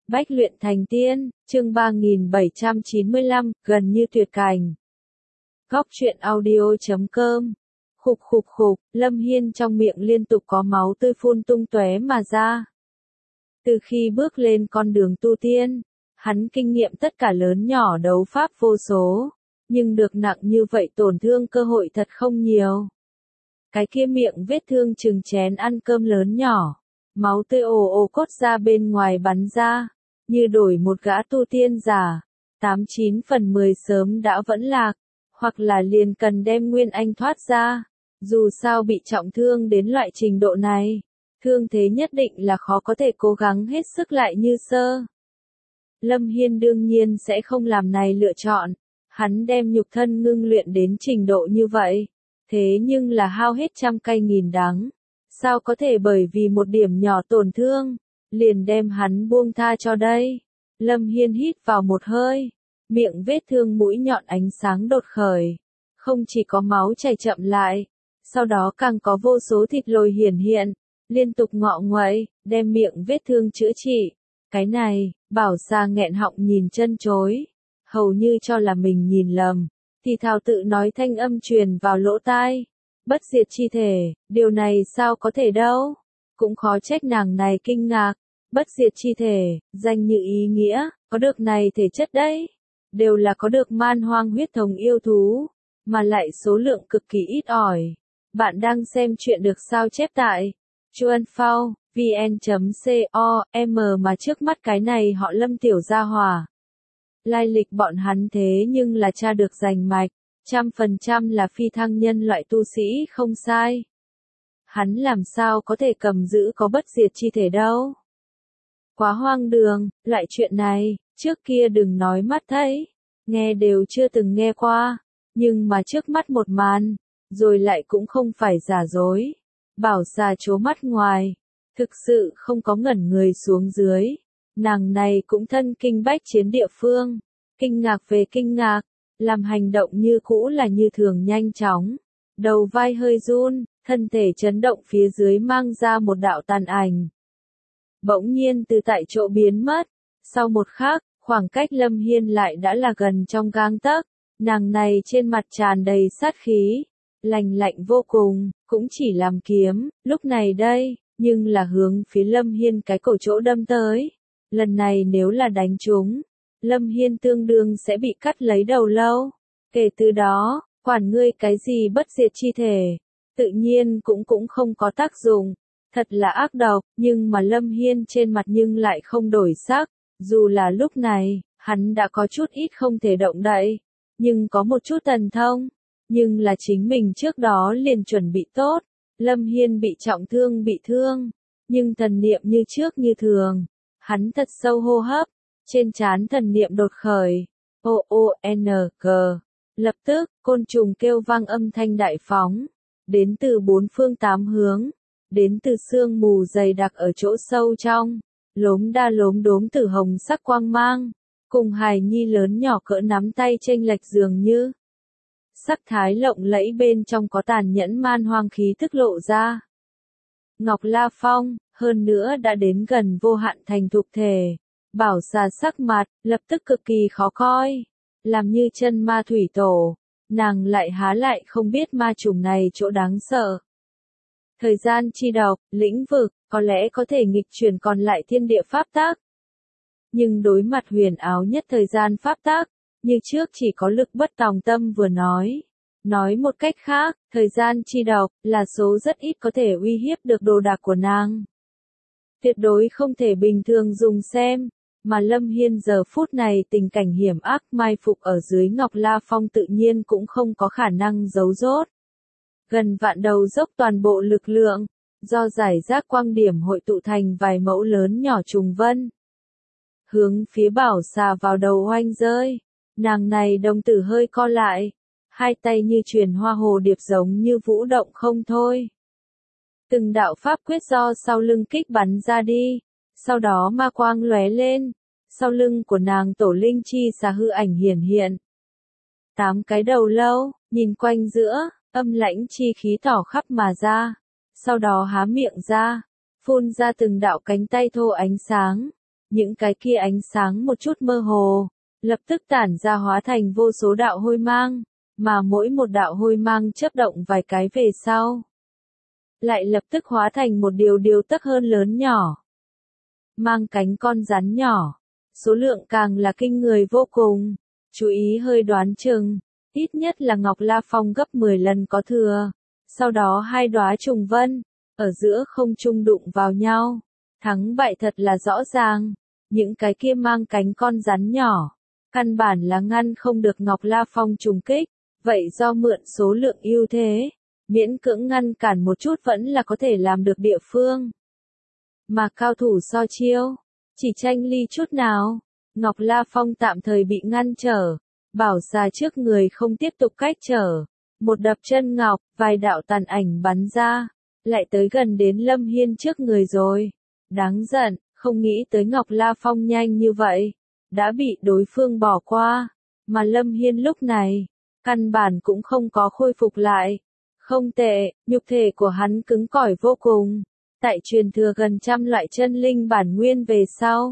Bách luyện thành tiên, chương 3795, gần như tuyệt cảnh. Góc truyện audio.com. Khục khục khục, Lâm Hiên trong miệng liên tục có máu tươi phun tung tóe mà ra. Từ khi bước lên con đường tu tiên, hắn kinh nghiệm tất cả lớn nhỏ đấu pháp vô số, nhưng được nặng như vậy tổn thương cơ hội thật không nhiều. Cái kia miệng vết thương chừng chén ăn cơm lớn nhỏ, máu tươi ồ ồ cốt ra bên ngoài bắn ra, như đổi một gã tu tiên giả, 89 phần 10 sớm đã vẫn lạc, hoặc là liền cần đem nguyên anh thoát ra. Dù sao bị trọng thương đến loại trình độ này, thương thế nhất định là khó có thể cố gắng hết sức lại như xưa. Lâm Hiên đương nhiên sẽ không làm này lựa chọn, hắn đem nhục thân ngưng luyện đến trình độ như vậy, thế nhưng là hao hết trăm cay nghìn đắng, sao có thể bởi vì một điểm nhỏ tổn thương, liền đem hắn buông tha cho đây. Lâm Hiên hít vào một hơi, miệng vết thương mũi nhọn ánh sáng đột khởi, không chỉ có máu chảy chậm lại, sau đó càng có vô số thịt lồi hiển hiện, liên tục ngọ nguậy, đem miệng vết thương chữa trị. Cái này, Bảo Sa nghẹn họng nhìn chân chối, hầu như cho là mình nhìn lầm, thì thào tự nói thanh âm truyền vào lỗ tai. Bất diệt chi thể, điều này sao có thể đâu? Cũng khó trách nàng này kinh ngạc. Bất diệt chi thể, danh như ý nghĩa, có được này thể chất đấy, đều là có được man hoang huyết thống yêu thú, mà lại số lượng cực kỳ ít ỏi. Bạn đang xem chuyện được sao chép tại Chuanphao, vn.com mà trước mắt cái này họ Lâm tiểu gia hỏa. Lai lịch bọn hắn thế nhưng là tra được rành mạch, 100% là phi thăng nhân loại tu sĩ không sai. Hắn làm sao có thể cầm giữ có bất diệt chi thể đâu? Quá hoang đường, loại chuyện này, trước kia đừng nói mắt thấy, nghe đều chưa từng nghe qua, nhưng mà trước mắt một màn, rồi lại cũng không phải giả dối. Bảo Sa trố mắt ngoài, thực sự không có ngẩn người xuống dưới, nàng này cũng thân kinh bách chiến địa phương, kinh ngạc về kinh ngạc, làm hành động như cũ là như thường nhanh chóng, đầu vai hơi run, thân thể chấn động phía dưới mang ra một đạo tàn ảnh. Bỗng nhiên từ tại chỗ biến mất, sau một khắc, khoảng cách Lâm Hiên lại đã là gần trong gang tấc, nàng này trên mặt tràn đầy sát khí, lạnh lạnh vô cùng, cũng chỉ làm kiếm, lúc này đây, nhưng là hướng phía Lâm Hiên cái cổ chỗ đâm tới. Lần này nếu là đánh trúng, Lâm Hiên tương đương sẽ bị cắt lấy đầu lâu. Kể từ đó, quản ngươi cái gì bất diệt chi thể, tự nhiên cũng không có tác dụng. Thật là ác độc, nhưng mà Lâm Hiên trên mặt nhưng lại không đổi sắc, dù là lúc này, hắn đã có chút ít không thể động đậy, nhưng có một chút thần thông, nhưng là chính mình trước đó liền chuẩn bị tốt. Lâm Hiên bị trọng thương bị thương, nhưng thần niệm như trước như thường, hắn thật sâu hô hấp, trên trán thần niệm đột khởi, O-O-N-G, lập tức, côn trùng kêu vang âm thanh đại phóng, đến từ bốn phương tám hướng. Đến từ sương mù dày đặc ở chỗ sâu trong, lốm đa lốm đốm từ hồng sắc quang mang, cùng hài nhi lớn nhỏ cỡ nắm tay chênh lệch dường như. Sắc thái lộng lẫy bên trong có tàn nhẫn man hoang khí thức lộ ra. Ngọc La Phong, hơn nữa đã đến gần vô hạn thành thục thể. Bảo Sa sắc mặt, lập tức cực kỳ khó coi. Làm như chân ma thủy tổ, nàng lại há lại không biết ma trùng này chỗ đáng sợ. Thời gian chi độc, lĩnh vực, có lẽ có thể nghịch chuyển còn lại thiên địa pháp tắc. Nhưng đối mặt huyền áo nhất thời gian pháp tắc, như trước chỉ có lực bất tòng tâm vừa nói. Nói một cách khác, thời gian chi độc, là số rất ít có thể uy hiếp được đồ đạc của nàng. Tuyệt đối không thể bình thường dùng xem, mà Lâm Hiên giờ phút này tình cảnh hiểm ác mai phục ở dưới Ngọc La Phong tự nhiên cũng không có khả năng giấu rốt. Gần vạn đầu dốc toàn bộ lực lượng, do giải rác quang điểm hội tụ thành vài mẫu lớn nhỏ trùng vân. Hướng phía Bảo Sa vào đầu oanh rơi, nàng này đồng tử hơi co lại, hai tay như truyền hoa hồ điệp giống như vũ động không thôi. Từng đạo pháp quyết do sau lưng kích bắn ra đi, sau đó ma quang lóe lên, sau lưng của nàng tổ linh chi xà hư ảnh hiển hiện. 8 cái đầu lâu, nhìn quanh giữa, âm lãnh chi khí tỏ khắp mà ra, sau đó há miệng ra, phun ra từng đạo cánh tay thô ánh sáng, những cái kia ánh sáng một chút mơ hồ, lập tức tản ra hóa thành vô số đạo hôi mang, mà mỗi một đạo hôi mang chớp động vài cái về sau, lại lập tức hóa thành một điều tấc hơn lớn nhỏ. Mang cánh con rắn nhỏ, số lượng càng là kinh người vô cùng, chú ý hơi đoán chừng, ít nhất là Ngọc La Phong gấp 10 lần có thừa. Sau đó hai đóa trùng vân, ở giữa không trung đụng vào nhau, thắng bại thật là rõ ràng, những cái kia mang cánh con rắn nhỏ, căn bản là ngăn không được Ngọc La Phong trùng kích, vậy do mượn số lượng ưu thế, miễn cưỡng ngăn cản một chút vẫn là có thể làm được địa phương. Mà cao thủ so chiêu, chỉ tranh ly chút nào, Ngọc La Phong tạm thời bị ngăn trở, bảo xà trước người không tiếp tục cách trở. Một đập chân ngọc, vài đạo tàn ảnh bắn ra, lại tới gần đến Lâm Hiên trước người rồi. Đáng giận, không nghĩ tới Ngọc La Phong nhanh như vậy, đã bị đối phương bỏ qua, mà Lâm Hiên lúc này, căn bản cũng không có khôi phục lại. Không tệ, nhục thể của hắn cứng cỏi vô cùng, tại truyền thừa gần trăm loại chân linh bản nguyên về sau.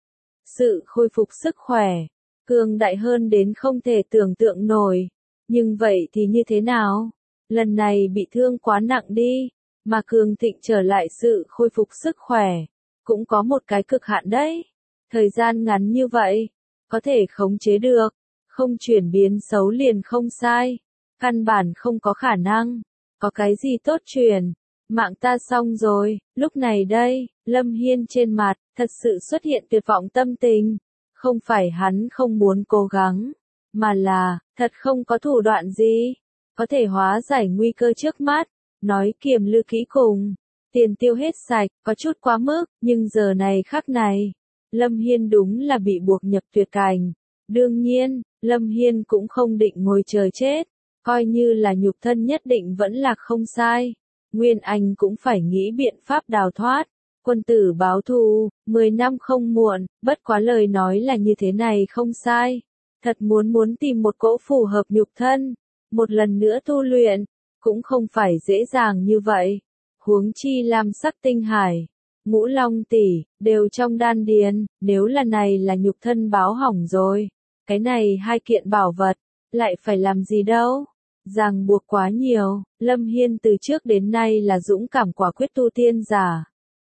Sự khôi phục sức khỏe, cường đại hơn đến không thể tưởng tượng nổi. Nhưng vậy thì như thế nào? Lần này bị thương quá nặng đi, mà cường thịnh trở lại sự khôi phục sức khỏe, cũng có một cái cực hạn đấy. Thời gian ngắn như vậy, có thể khống chế được, không chuyển biến xấu liền không sai, căn bản không có khả năng, có cái gì tốt truyền, mạng ta xong rồi, lúc này đây, Lâm Hiên trên mặt, thật sự xuất hiện tuyệt vọng tâm tình, không phải hắn không muốn cố gắng. Mà là, thật không có thủ đoạn gì, có thể hóa giải nguy cơ trước mắt, nói kiềm lư kỹ cùng, tiền tiêu hết sạch, có chút quá mức, nhưng giờ này khắc này, Lâm Hiên đúng là bị buộc nhập tuyệt cảnh. Đương nhiên, Lâm Hiên cũng không định ngồi chờ chết, coi như là nhục thân nhất định vẫn là không sai, Nguyên Anh cũng phải nghĩ biện pháp đào thoát. Quân tử báo thù, 10 năm không muộn, bất quá lời nói là như thế này không sai. Thật muốn tìm một cỗ phù hợp nhục thân, một lần nữa tu luyện, cũng không phải dễ dàng như vậy. Huống chi lam sắc tinh hải, ngũ long tỷ, đều trong đan điền, nếu là này là nhục thân báo hỏng rồi. Cái này hai kiện bảo vật, lại phải làm gì đâu. Ràng buộc quá nhiều, Lâm Hiên từ trước đến nay là dũng cảm quả quyết tu tiên giả.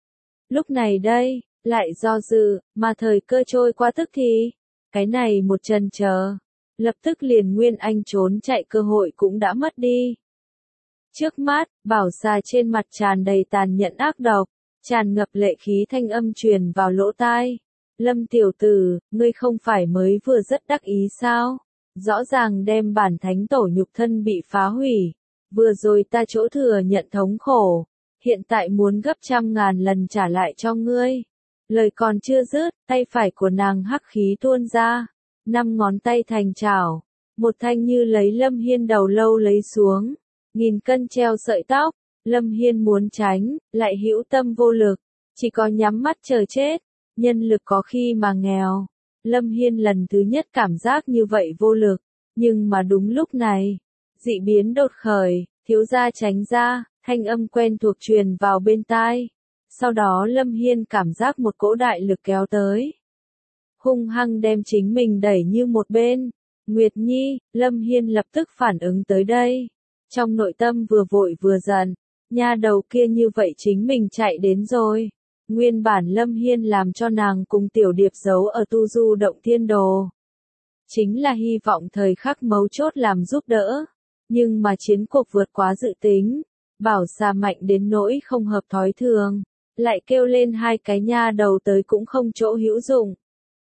Lúc này đây, lại do dự, mà thời cơ trôi qua tức thì. Cái này một chần chờ, lập tức liền Nguyên Anh trốn chạy cơ hội cũng đã mất đi. Trước mắt, bảo xà trên mặt tràn đầy tàn nhẫn ác độc, tràn ngập lệ khí thanh âm truyền vào lỗ tai. Lâm tiểu tử, ngươi không phải mới vừa rất đắc ý sao? Rõ ràng đem bản thánh tổ nhục thân bị phá hủy. Vừa rồi ta chỗ thừa nhận thống khổ, hiện tại muốn gấp 100.000 lần trả lại cho ngươi. Lời còn chưa dứt, tay phải của nàng hắc khí tuôn ra, 5 ngón tay thành chảo, một thanh như lấy Lâm Hiên đầu lâu lấy xuống, 1000 cân treo sợi tóc, Lâm Hiên muốn tránh, lại hữu tâm vô lực, chỉ có nhắm mắt chờ chết, nhân lực có khi mà nghèo. Lâm Hiên lần thứ nhất cảm giác như vậy vô lực, nhưng mà đúng lúc này, dị biến đột khởi, thiếu gia tránh ra, thanh âm quen thuộc truyền vào bên tai. Sau đó Lâm Hiên cảm giác một cỗ đại lực kéo tới. Hung hăng đem chính mình đẩy như một bên. Nguyệt Nhi, Lâm Hiên lập tức phản ứng tới đây. Trong nội tâm vừa vội vừa giận, nha đầu kia như vậy chính mình chạy đến rồi. Nguyên bản Lâm Hiên làm cho nàng cùng Tiểu Điệp giấu ở tu du động thiên đồ. Chính là hy vọng thời khắc mấu chốt làm giúp đỡ. Nhưng mà chiến cuộc vượt quá dự tính. Bảo xà mạnh đến nỗi không hợp thói thường. Lại kêu lên hai cái nha đầu tới cũng không chỗ hữu dụng.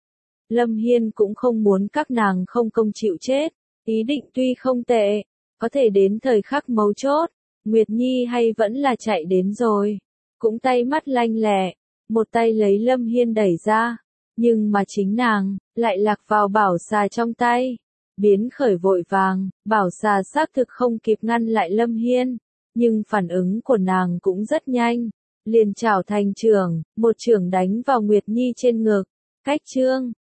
Lâm Hiên cũng không muốn các nàng không công chịu chết. Ý định tuy không tệ, có thể đến thời khắc mấu chốt, Nguyệt Nhi hay vẫn là chạy đến rồi. Cũng tay mắt lanh lẹ, một tay lấy Lâm Hiên đẩy ra, nhưng mà chính nàng, lại lạc vào bảo xà trong tay. Biến khởi vội vàng, bảo xà xác thực không kịp ngăn lại Lâm Hiên, nhưng phản ứng của nàng cũng rất nhanh. Liền chảo thành trường, một chưởng đánh vào Nguyệt Nhi trên ngực, cách chương.